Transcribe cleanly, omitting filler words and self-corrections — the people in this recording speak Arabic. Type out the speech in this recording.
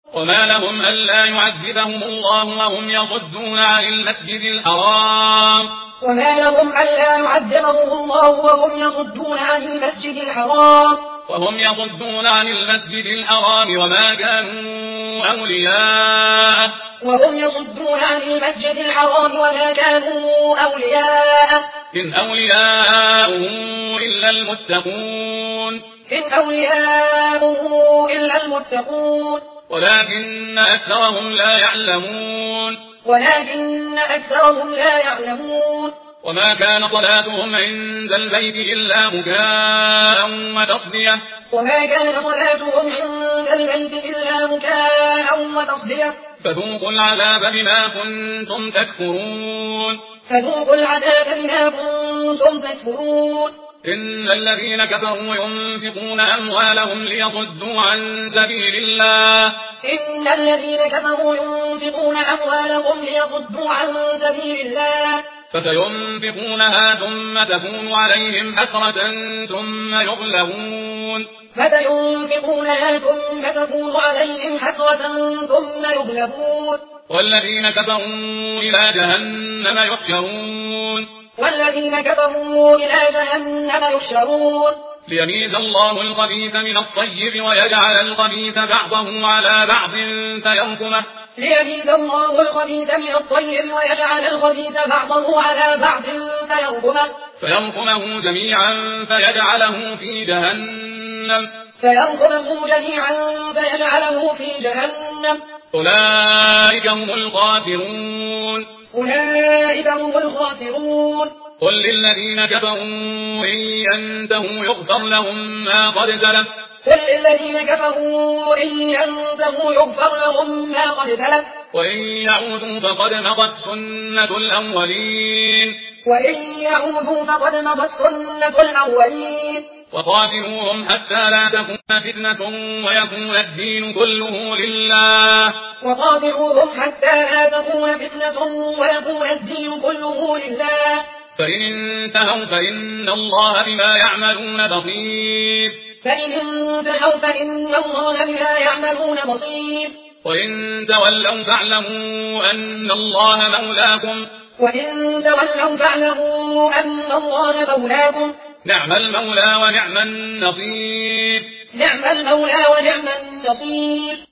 وما لهم ألا يعذبهم الله وهم يصدون عن المسجد الحرام وما كانوا أولياءه إن أولياؤه إلا المتقون ولكن أكثرهم لا يعلمون وما كان صلاتهم عند البيت إلا مكاء وتصدية فذوقوا العذاب بما كنتم تكفرون إن الذين كفروا ينفقون أموالهم ليصدوا عن سبيل الله فسينفقونها ثم تكون عليهم حسرة ثم يغلبون والذين كفروا إلى جهنم يحشرون ليميز الله الخبيث من الطيب ويجعل الخبيث بعضه على بعض فيركمه جميعا فيجعله في جهنم أولئك هم الخاسرون قل للذين كفروا إن ينتهوا يغفر لهم ما قد سلف وإن يعودوا فقد مضت سنة الأولين وقاتلوهم حتى لا تكون فتنة ويكون الدين كله لله فإن انتهوا فإن الله بما يعملون بصير وإن تولوا فاعلموا أن الله مولاكم نعم المولى ونعم النصير